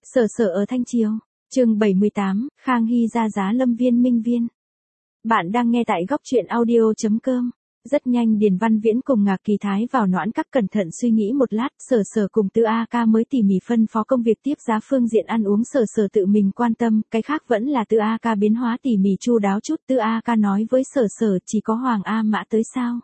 Sở sở ở Thanh Chiêu, chương 78, Khang Hy ra giá Lâm Viên Minh Viên. Bạn đang nghe tại góc truyện audio.com. Rất nhanh Điền Văn Viễn cùng Ngạc Kỳ Thái vào noãn các cẩn thận suy nghĩ một lát, sở sở cùng Tư A Ca mới tỉ mỉ phân phó công việc tiếp giá phương diện ăn uống sở sở tự mình quan tâm, cái khác vẫn là Tư A Ca biến hóa tỉ mỉ chu đáo chút. Tư A Ca nói với sở sở chỉ có Hoàng A Mã tới sao.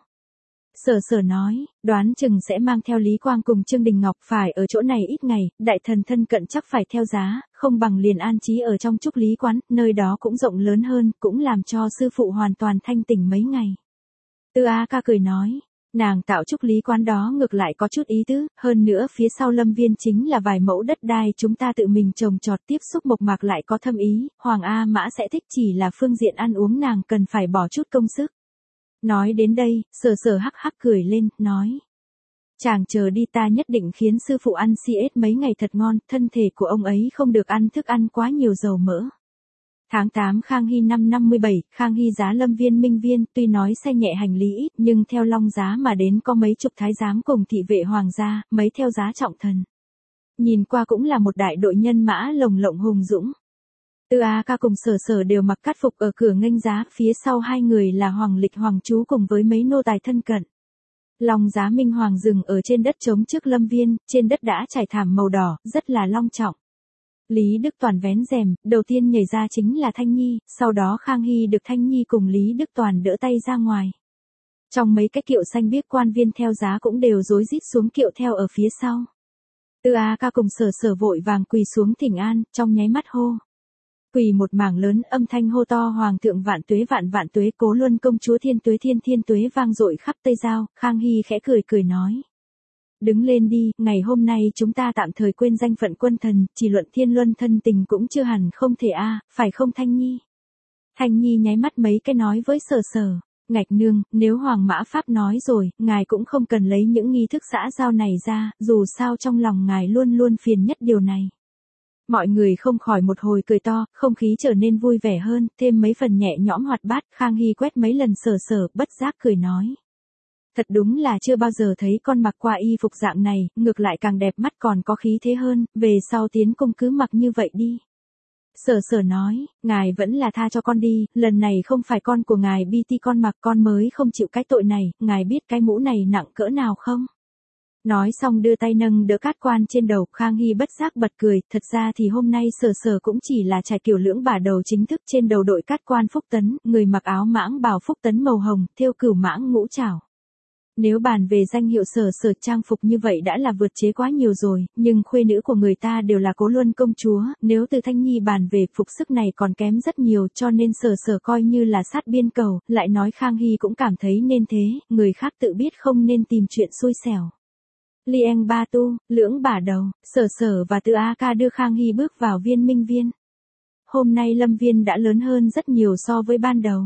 Sở sở nói, đoán chừng sẽ mang theo Lý Quang cùng Trương Đình Ngọc, phải ở chỗ này ít ngày, đại thần thân cận chắc phải theo giá, không bằng liền an trí ở trong Trúc Lý quán, nơi đó cũng rộng lớn hơn, cũng làm cho sư phụ hoàn toàn thanh tỉnh mấy ngày. Tư A Ca cười nói, nàng tạo Trúc Lý quán đó ngược lại có chút ý tứ, hơn nữa phía sau Lâm Viên chính là vài mẫu đất đai chúng ta tự mình trồng trọt, tiếp xúc mộc mạc lại có thâm ý, Hoàng A Mã sẽ thích, chỉ là phương diện ăn uống nàng cần phải bỏ chút công sức. Nói đến đây, sở sở hắc hắc cười lên, nói. Chàng chờ đi, ta nhất định khiến sư phụ ăn CS mấy ngày thật ngon, thân thể của ông ấy không được ăn thức ăn quá nhiều dầu mỡ. Tháng 8 Khang Hy năm 57, Khang Hy giá Lâm Viên Minh Viên, tuy nói xe nhẹ hành lý ít, nhưng theo long giá mà đến có mấy chục thái giám cùng thị vệ hoàng gia, mấy theo giá trọng thần. Nhìn qua cũng là một đại đội nhân mã lồng lộng hùng dũng. Tư A Ca cùng sở sở đều mặc cát phục ở cửa nghênh giá, phía sau hai người là Hoàng Lịch Hoàng Chú cùng với mấy nô tài thân cận. Long giá Minh Hoàng dừng ở trên đất trống trước Lâm Viên, trên đất đã trải thảm màu đỏ, rất là long trọng. Lý Đức Toàn vén rèm, đầu tiên nhảy ra chính là Thanh Nhi, sau đó Khang Hy được Thanh Nhi cùng Lý Đức Toàn đỡ tay ra ngoài. Trong mấy cái kiệu xanh biếc quan viên theo giá cũng đều rối rít xuống kiệu theo ở phía sau. Tư A Ca cùng sở sở vội vàng quỳ xuống thỉnh an, trong nháy mắt hô. Quỳ một mảng lớn, âm thanh hô to Hoàng thượng vạn tuế, Cố Luân công chúa thiên tuế vang dội khắp Tây Giao. Khang Hy khẽ cười nói. Đứng lên đi, ngày hôm nay chúng ta tạm thời quên danh phận quân thần, chỉ luận thiên luân thân tình cũng chưa hẳn không thể phải không Thanh Nhi? Thanh Nhi nháy mắt mấy cái nói với sở sở. Ngạch nương, nếu Hoàng Mã Pháp nói rồi, ngài cũng không cần lấy những nghi thức xã giao này ra, dù sao trong lòng ngài luôn luôn phiền nhất điều này. Mọi người không khỏi một hồi cười to, không khí trở nên vui vẻ hơn, thêm mấy phần nhẹ nhõm hoạt bát. Khang Hy quét mấy lần sở sở, bất giác cười nói. Thật đúng là chưa bao giờ thấy con mặc qua y phục dạng này, ngược lại càng đẹp mắt còn có khí thế hơn, về sau tiến cung cứ mặc như vậy đi. Sở sở nói, ngài vẫn là tha cho con đi, lần này không phải con của ngài BT con mặc, con mới không chịu cái tội này, ngài biết cái mũ này nặng cỡ nào không? Nói xong đưa tay nâng đỡ cát quan trên đầu. Khang Hy bất giác bật cười, thật ra thì hôm nay sở sở cũng chỉ là trải kiểu lưỡng bả đầu chính thức, trên đầu đội cát quan phúc tấn, người mặc áo mãng bào phúc tấn màu hồng, thêu cửu mãng ngũ trảo. Nếu bàn về danh hiệu sở sở trang phục như vậy đã là vượt chế quá nhiều rồi, nhưng khuê nữ của người ta đều là Cố Luân công chúa, nếu từ Thanh Nhi bàn về phục sức này còn kém rất nhiều, cho nên sở sở coi như là sát biên cầu, lại nói Khang Hy cũng cảm thấy nên thế, người khác tự biết không nên tìm chuyện xui xẻo. Lieng Ba Tu, lưỡng bả đầu, sở sở và Tư A Ca đưa Khang Hy bước vào Viên Minh Viên. Hôm nay Lâm Viên đã lớn hơn rất nhiều so với ban đầu.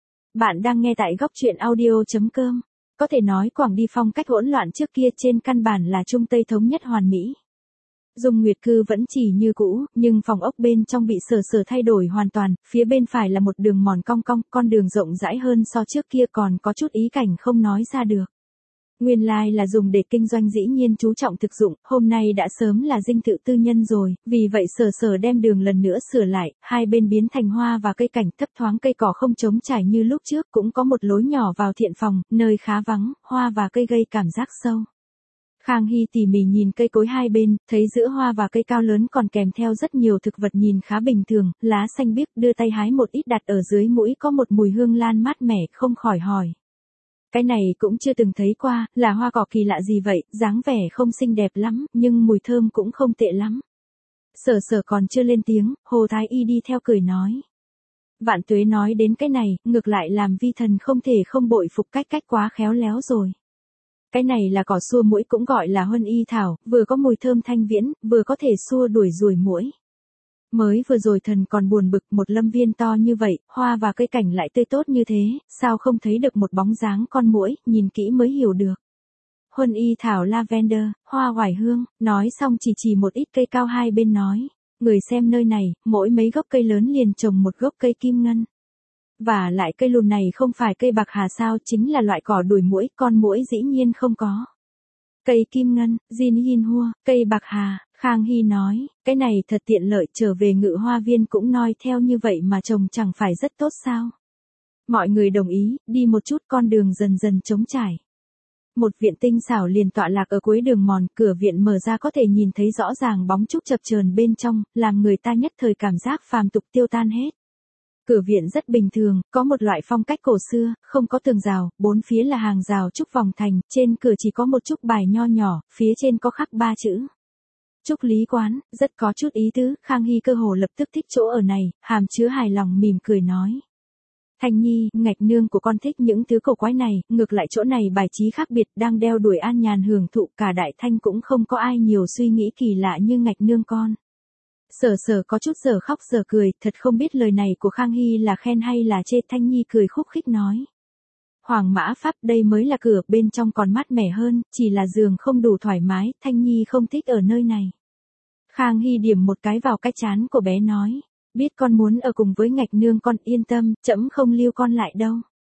Bạn đang nghe tại góc truyện audio.com. Có thể nói Quảng Đi phong cách hỗn loạn trước kia trên căn bản là Trung Tây thống nhất hoàn mỹ. Dung Nguyệt Cư vẫn chỉ như cũ, nhưng phòng ốc bên trong bị sở sở thay đổi hoàn toàn, phía bên phải là một đường mòn cong cong, con đường rộng rãi hơn so trước kia, còn có chút ý cảnh không nói ra được. Nguyên lai là dùng để kinh doanh, dĩ nhiên chú trọng thực dụng, hôm nay đã sớm là dinh thự tư nhân rồi, vì vậy sở sở đem đường lần nữa sửa lại, hai bên biến thành hoa và cây cảnh, thấp thoáng cây cỏ không trống trải như lúc trước, cũng có một lối nhỏ vào thiện phòng, nơi khá vắng, hoa và cây gây cảm giác sâu. Khang Hy tỉ mỉ nhìn cây cối hai bên, thấy giữa hoa và cây cao lớn còn kèm theo rất nhiều thực vật nhìn khá bình thường, lá xanh biếc, đưa tay hái một ít đặt ở dưới mũi, có một mùi hương lan mát mẻ, không khỏi hỏi. Cái này cũng chưa từng thấy qua, là hoa cỏ kỳ lạ gì vậy, dáng vẻ không xinh đẹp lắm, nhưng mùi thơm cũng không tệ lắm. Sở sở còn chưa lên tiếng, Hồ Thái Y đi theo cười nói. Vạn tuế nói đến cái này, ngược lại làm vi thần không thể không bội phục cách quá khéo léo rồi. Cái này là cỏ xua muỗi, cũng gọi là huân y thảo, vừa có mùi thơm thanh viễn, vừa có thể xua đuổi ruồi muỗi. Mới vừa rồi thần còn buồn bực, một Lâm Viên to như vậy, hoa và cây cảnh lại tươi tốt như thế, sao không thấy được một bóng dáng con muỗi, nhìn kỹ mới hiểu được. Huân y thảo lavender, hoa oải hương, nói xong chỉ một ít cây cao hai bên nói, người xem nơi này, mỗi mấy gốc cây lớn liền trồng một gốc cây kim ngân. Và lại cây lùn này không phải cây bạc hà sao, chính là loại cỏ đuổi muỗi, con muỗi dĩ nhiên không có. Cây kim ngân, Jin Yin Hua, cây bạc hà, Khang Hy nói, cái này thật tiện lợi, trở về Ngự Hoa Viên cũng noi theo như vậy mà trồng chẳng phải rất tốt sao. Mọi người đồng ý, đi một chút con đường dần dần trống trải. Một viện tinh xảo liền tọa lạc ở cuối đường mòn, cửa viện mở ra có thể nhìn thấy rõ ràng bóng trúc chập chờn bên trong, làm người ta nhất thời cảm giác phàm tục tiêu tan hết. Cửa viện rất bình thường, có một loại phong cách cổ xưa, không có tường rào, bốn phía là hàng rào trúc vòng thành, trên cửa chỉ có một trúc bài nho nhỏ, phía trên có khắc 3 chữ. Trúc Lý Quán, rất có chút ý tứ, Khang Hy cơ hồ lập tức thích chỗ ở này, hàm chứa hài lòng mỉm cười nói. Thanh Nhi, ngạch nương của con thích những thứ cổ quái này, ngược lại chỗ này bài trí khác biệt, đang đeo đuổi an nhàn hưởng thụ, cả Đại Thanh cũng không có ai nhiều suy nghĩ kỳ lạ như ngạch nương con. Sở Sở có chút giờ khóc giờ cười, thật không biết lời này của Khang Hy là khen hay là chê. Thanh Nhi cười khúc khích nói. Hoàng Mã Pháp, đây mới là cửa, bên trong còn mát mẻ hơn, chỉ là giường không đủ thoải mái, Thanh Nhi không thích ở nơi này. Khang Hy điểm một cái vào cái trán của bé nói. Biết con muốn ở cùng với ngạch nương con, yên tâm, trẫm không lưu con lại đâu.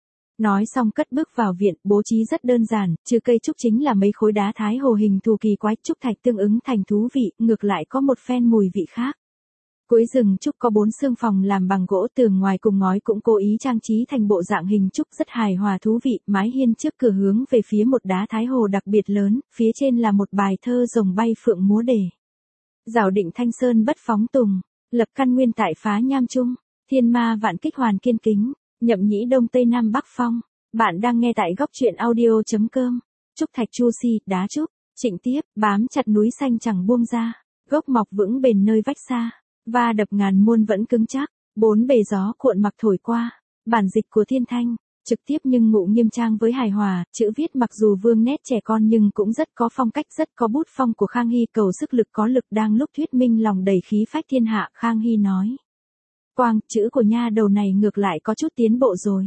Nói xong cất bước vào viện, bố trí rất đơn giản, trừ cây trúc chính là mấy khối đá thái hồ hình thù kỳ quái, trúc thạch tương ứng thành thú vị, ngược lại có một phen mùi vị khác. Cuối rừng trúc có 4 xương phòng làm bằng gỗ, tường ngoài cùng ngói cũng cố ý trang trí thành bộ dạng hình trúc rất hài hòa thú vị, mái hiên trước cửa hướng về phía một đá thái hồ đặc biệt lớn, phía trên là một bài thơ rồng bay phượng múa đề. Giảo định thanh sơn bất phóng tùng, lập căn nguyên tại phá nham trung, thiên ma vạn kích hoàn kiên kính, nhậm nhĩ đông tây nam bắc phong. Bạn đang nghe tại góc truyện audio.com. Trúc thạch chu si, đá trúc, trịnh tiếp, bám chặt núi xanh chẳng buông ra, gốc mọc vững bền nơi vách xa, va đập ngàn muôn vẫn cứng chắc, 4 bề gió cuộn mặc thổi qua. Bản dịch của Thiên Thanh, trực tiếp nhưng ngụ nghiêm trang với hài hòa, chữ viết mặc dù vương nét trẻ con nhưng cũng rất có phong cách, rất có bút phong của Khang Hy, cầu sức lực có lực, đang lúc thuyết minh lòng đầy khí phách thiên hạ. Khang Hy nói. Quang, chữ của nha đầu này ngược lại có chút tiến bộ rồi.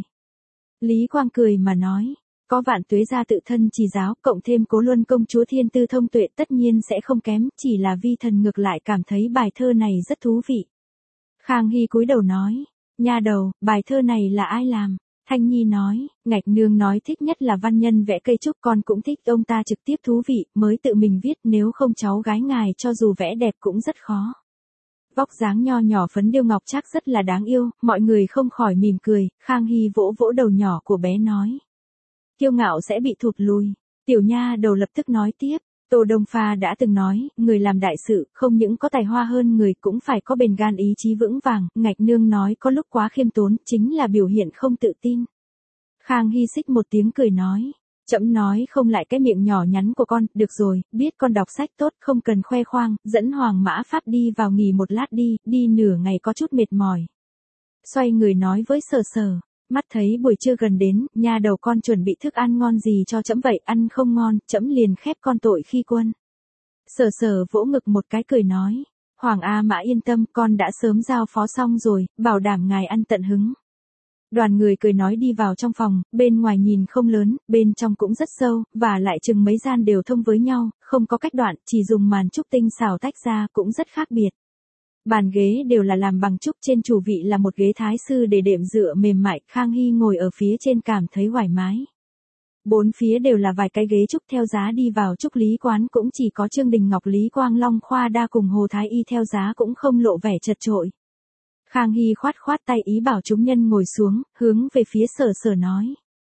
Lý Quang cười mà nói. Có Vạn Tuế gia tự thân chỉ giáo, cộng thêm Cố Luân công chúa thiên tư thông tuệ, tất nhiên sẽ không kém, chỉ là vi thần ngược lại cảm thấy bài thơ này rất thú vị. Khang Hy cúi đầu nói. Nha đầu, bài thơ này là ai làm? Thanh Nhi nói, ngạch nương nói thích nhất là văn nhân vẽ cây trúc, con cũng thích, ông ta trực tiếp thú vị, mới tự mình viết, nếu không cháu gái ngài cho dù vẽ đẹp cũng rất khó. Vóc dáng nho nhỏ phấn điêu ngọc trác rất là đáng yêu, mọi người không khỏi mỉm cười. Khang Hy vỗ vỗ đầu nhỏ của bé nói. Kiêu ngạo sẽ bị thụt lùi. Tiểu nha đầu lập tức nói tiếp. Tô Đông Pha đã từng nói, người làm đại sự, không những có tài hoa hơn người cũng phải có bền gan ý chí vững vàng, ngạch nương nói có lúc quá khiêm tốn, chính là biểu hiện không tự tin. Khang Hy xích một tiếng cười nói, trẫm nói không lại cái miệng nhỏ nhắn của con, được rồi, biết con đọc sách tốt, không cần khoe khoang, dẫn Hoàng Mã Pháp đi vào nghỉ một lát đi nửa ngày có chút mệt mỏi. Xoay người nói với Sở Sở. Mắt thấy buổi trưa gần đến, nha đầu con chuẩn bị thức ăn ngon gì cho trẫm vậy, ăn không ngon, trẫm liền khép con tội khi quân. Sở Sở vỗ ngực một cái cười nói, Hoàng A Mã yên tâm, con đã sớm giao phó xong rồi, bảo đảm ngài ăn tận hứng. Đoàn người cười nói đi vào trong phòng, bên ngoài nhìn không lớn, bên trong cũng rất sâu, và lại chừng mấy gian đều thông với nhau, không có cách đoạn, chỉ dùng màn trúc tinh xảo tách ra, cũng rất khác biệt. Bàn ghế đều là làm bằng trúc, trên chủ vị là một ghế thái sư để đệm dựa mềm mại, Khang Hy ngồi ở phía trên cảm thấy thoải mái. Bốn phía đều là vài cái ghế trúc, theo giá đi vào Trúc Lý Quán cũng chỉ có Trương Đình Ngọc, Lý Quang Long, Khoa Đa cùng Hồ Thái Y, theo giá cũng không lộ vẻ chật chội. Khang Hy khoát khoát tay ý bảo chúng nhân ngồi xuống, hướng về phía Sở Sở nói.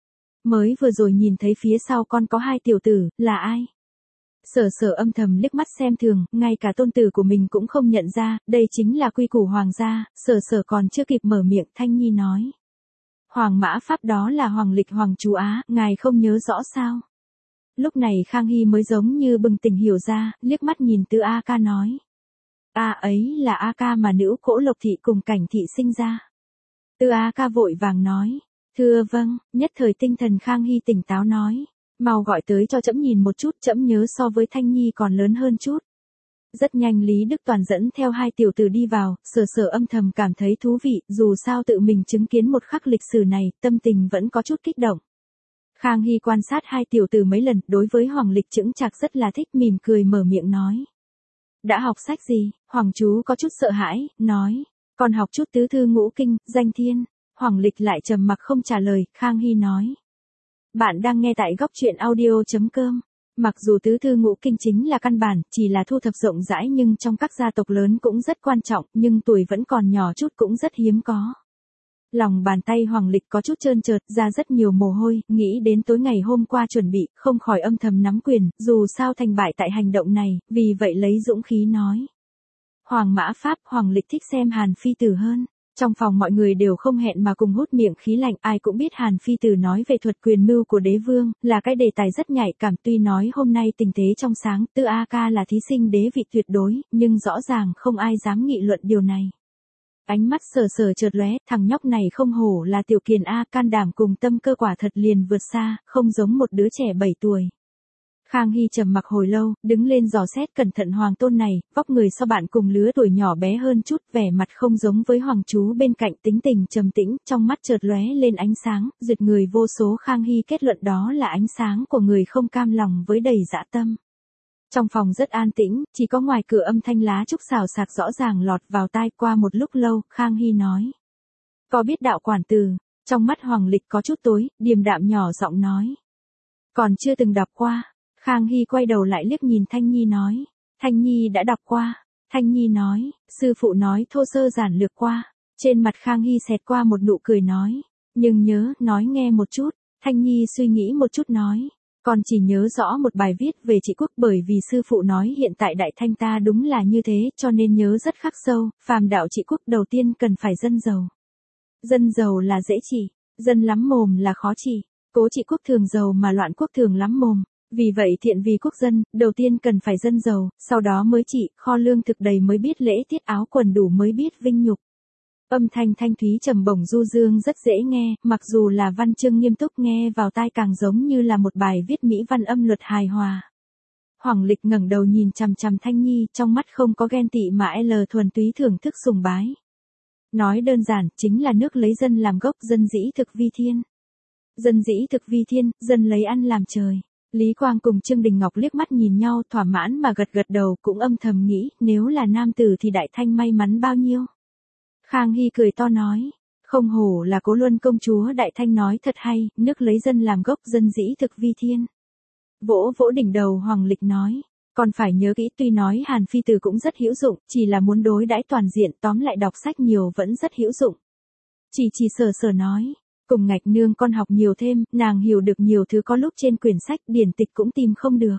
Mới vừa rồi nhìn thấy phía sau con có 2 tiểu tử, là ai? Sở Sở âm thầm liếc mắt xem thường, ngay cả tôn tử của mình cũng không nhận ra, đây chính là quy củ hoàng gia. Sở Sở còn chưa kịp mở miệng, Thanh Nhi nói. Hoàng Mã Pháp đó là Hoàng Lịch Hoàng chú Á, ngài không nhớ rõ sao? Lúc này Khang Hy mới giống như bừng tỉnh hiểu ra, liếc mắt nhìn Tư A Ca nói. Ấy là A Ca mà nữ cỗ Lộc Thị cùng Cảnh Thị sinh ra. Tư A Ca vội vàng nói. Thưa vâng, nhất thời tinh thần Khang Hy tỉnh táo nói. Mau gọi tới cho trẫm nhìn một chút, trẫm nhớ so với Thanh Nhi còn lớn hơn chút. Rất nhanh Lý Đức Toàn dẫn theo 2 tiểu tử đi vào, Sở Sở âm thầm cảm thấy thú vị, dù sao tự mình chứng kiến một khắc lịch sử này, tâm tình vẫn có chút kích động. Khang Hy quan sát 2 tiểu tử mấy lần, đối với Hoàng Lịch chững chạc rất là thích, mỉm cười mở miệng nói. Đã học sách gì? Hoàng chú có chút sợ hãi, nói. Còn học chút tứ thư ngũ kinh, danh thiên. Hoàng Lịch lại trầm mặc không trả lời, Khang Hy nói. Bạn đang nghe tại góc truyện audio.com. Mặc dù tứ thư ngũ kinh chính là căn bản, chỉ là thu thập rộng rãi nhưng trong các gia tộc lớn cũng rất quan trọng, nhưng tuổi vẫn còn nhỏ chút cũng rất hiếm có. Lòng bàn tay Hoàng Lịch có chút trơn trượt, ra rất nhiều mồ hôi, nghĩ đến tối ngày hôm qua chuẩn bị, không khỏi âm thầm nắm quyền, dù sao thành bại tại hành động này, vì vậy lấy dũng khí nói. Hoàng Mã Pháp, Hoàng Lịch thích xem Hàn Phi Tử hơn. Trong phòng mọi người đều không hẹn mà cùng hút miệng khí lạnh, ai cũng biết Hàn Phi Tử nói về thuật quyền mưu của đế vương, là cái đề tài rất nhạy cảm, tuy nói hôm nay tình thế trong sáng, Tư A Ca là thí sinh đế vị tuyệt đối, nhưng rõ ràng không ai dám nghị luận điều này. Ánh mắt sờ sờ chợt lóe, thằng nhóc này không hổ là tiểu kiền A, can đảm cùng tâm cơ quả thật liền vượt xa, không giống một đứa trẻ 7 tuổi. Khang Hy trầm mặc hồi lâu, đứng lên dò xét cẩn thận hoàng tôn này, vóc người so bạn cùng lứa tuổi nhỏ bé hơn chút, vẻ mặt không giống với hoàng chú bên cạnh, tính tình trầm tĩnh, trong mắt chợt lóe lên ánh sáng, rực người vô số. Khang Hy kết luận đó là ánh sáng của người không cam lòng với đầy dã tâm. Trong phòng rất an tĩnh, chỉ có ngoài cửa âm thanh lá trúc xào xạc rõ ràng lọt vào tai. Qua một lúc lâu, Khang Hy nói. Có biết đạo quản từ? Trong mắt Hoàng Lịch có chút tối, điềm đạm nhỏ giọng nói. Còn chưa từng đọc qua. Khang Hy quay đầu lại liếc nhìn Thanh Nhi nói. Thanh Nhi đã đọc qua. Thanh Nhi nói, sư phụ nói thô sơ giản lược qua. Trên mặt Khang Hy xẹt qua một nụ cười nói. Nhưng nhớ, nói nghe một chút. Thanh Nhi suy nghĩ một chút nói. Con chỉ nhớ rõ một bài viết về trị quốc, bởi vì sư phụ nói hiện tại Đại Thanh ta đúng là như thế, cho nên nhớ rất khắc sâu, phàm đạo trị quốc đầu tiên cần phải dân giàu. Dân giàu là dễ trị, dân lắm mồm là khó trị, cố trị quốc thường giàu mà loạn quốc thường lắm mồm. Vì vậy thiện vì quốc dân, đầu tiên cần phải dân giàu, sau đó mới trị, kho lương thực đầy mới biết lễ tiết, áo quần đủ mới biết vinh nhục. Âm thanh thanh thúy trầm bổng du dương rất dễ nghe, mặc dù là văn chương nghiêm túc nghe vào tai càng giống như là một bài viết mỹ văn âm luật hài hòa. Hoàng Lịch ngẩng đầu nhìn chằm chằm Thanh Nhi, trong mắt không có ghen tị mà thuần túy thưởng thức sùng bái. Nói đơn giản, chính là nước lấy dân làm gốc, dân dĩ thực vi thiên. Dân dĩ thực vi thiên, dân lấy ăn làm trời. Lý Quang cùng Trương Đình Ngọc liếc mắt nhìn nhau, thỏa mãn mà gật gật đầu, cũng âm thầm nghĩ, nếu là nam tử thì Đại Thanh may mắn bao nhiêu. Khang Hy cười to nói, không hổ là Cố Luân công chúa Đại Thanh nói thật hay, nước lấy dân làm gốc, dân dĩ thực vi thiên. Vỗ vỗ đỉnh đầu Hoàng Lịch nói, còn phải nhớ kỹ, tuy nói Hàn Phi Tử cũng rất hữu dụng, chỉ là muốn đối đãi toàn diện, tóm lại đọc sách nhiều vẫn rất hữu dụng. Chỉ sờ sờ nói, cùng Ngạch Nương con học nhiều thêm, nàng hiểu được nhiều thứ có lúc trên quyển sách điển tịch cũng tìm không được.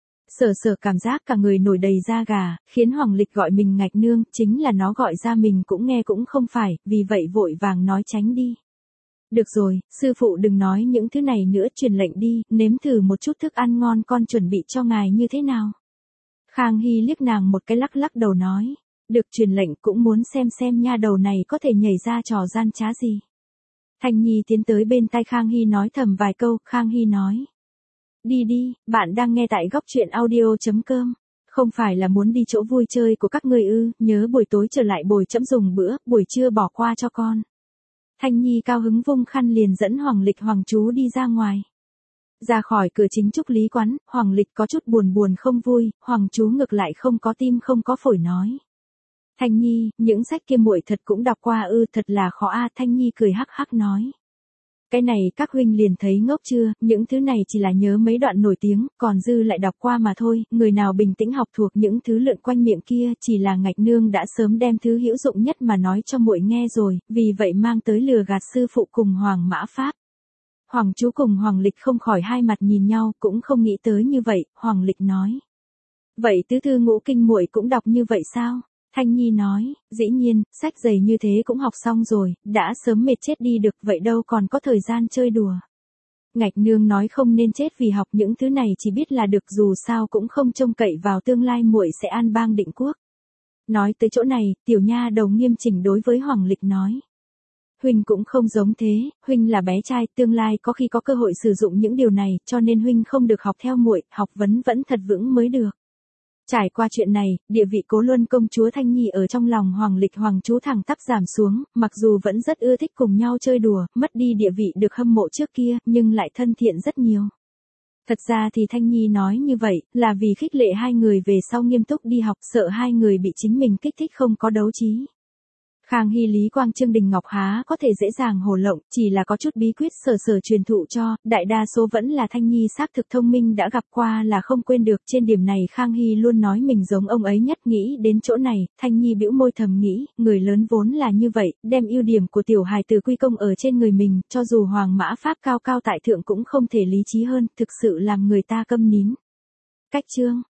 Sờ sờ cảm giác cả người nổi đầy da gà, khiến Hoàng Lịch gọi mình Ngạch Nương, chính là nó gọi ra mình cũng nghe cũng không phải, vì vậy vội vàng nói tránh đi. Được rồi, sư phụ đừng nói những thứ này nữa, truyền lệnh đi, nếm thử một chút thức ăn ngon con chuẩn bị cho ngài như thế nào. Khang Hy liếc nàng một cái, lắc lắc đầu nói, được, truyền lệnh, cũng muốn xem nha đầu này có thể nhảy ra trò gian trá gì. Thanh Nhi tiến tới bên tai Khang Hy nói thầm vài câu, Khang Hy nói. Đi đi, bạn đang nghe tại góc truyện audio.com. Không phải là muốn đi chỗ vui chơi của các người ư, nhớ buổi tối trở lại bồi chấm dùng bữa, buổi trưa bỏ qua cho con. Thanh Nhi cao hứng vung khăn liền dẫn Hoàng Lịch Hoàng chú đi ra ngoài. Ra khỏi cửa chính Trúc Lý quán, Hoàng Lịch có chút buồn không vui, Hoàng chú ngược lại không có tim không có phổi nói. Thanh Nhi, những sách kia muội thật cũng đọc qua ư, thật là khó a. Thanh Nhi cười hắc hắc nói. Cái này các huynh liền thấy ngốc chưa, những thứ này chỉ là nhớ mấy đoạn nổi tiếng, còn dư lại đọc qua mà thôi, người nào bình tĩnh học thuộc những thứ lượn quanh miệng kia, chỉ là Ngạch Nương đã sớm đem thứ hữu dụng nhất mà nói cho muội nghe rồi, vì vậy mang tới lừa gạt sư phụ cùng Hoàng Mã Pháp. Hoàng chú cùng Hoàng Lịch không khỏi hai mặt nhìn nhau, cũng không nghĩ tới như vậy, Hoàng Lịch nói. Vậy tứ thư ngũ kinh muội cũng đọc như vậy sao? Thanh Nhi nói, dĩ nhiên, sách dày như thế cũng học xong rồi, đã sớm mệt chết đi được, vậy đâu còn có thời gian chơi đùa. Ngạch Nương nói không nên chết vì học những thứ này, chỉ biết là được, dù sao cũng không trông cậy vào tương lai muội sẽ an bang định quốc. Nói tới chỗ này, tiểu nha đầu nghiêm chỉnh đối với Hoàng Lịch nói. Huynh cũng không giống thế, huynh là bé trai, tương lai có khi có cơ hội sử dụng những điều này, cho nên huynh không được học theo muội, học vấn vẫn thật vững mới được. Trải qua chuyện này, địa vị Cố Luân công chúa Thanh Nhi ở trong lòng Hoàng Lịch Hoàng chú thẳng tắp giảm xuống, mặc dù vẫn rất ưa thích cùng nhau chơi đùa, mất đi địa vị được hâm mộ trước kia, nhưng lại thân thiện rất nhiều. Thật ra thì Thanh Nhi nói như vậy, là vì khích lệ hai người về sau nghiêm túc đi học, sợ hai người bị chính mình kích thích không có đấu trí. Khang Hy Lý Quang Trương Đình Ngọc há có thể dễ dàng hồ lộng, chỉ là có chút bí quyết sở truyền thụ cho, đại đa số vẫn là Thanh Nhi xác thực thông minh đã gặp qua là không quên được, trên điểm này Khang Hy luôn nói mình giống ông ấy nhất. Nghĩ đến chỗ này, Thanh Nhi bĩu môi thầm nghĩ, người lớn vốn là như vậy, đem ưu điểm của tiểu hài từ quy công ở trên người mình, cho dù Hoàng Mã Pháp cao cao tại thượng cũng không thể lý trí hơn, thực sự làm người ta câm nín. Cách chương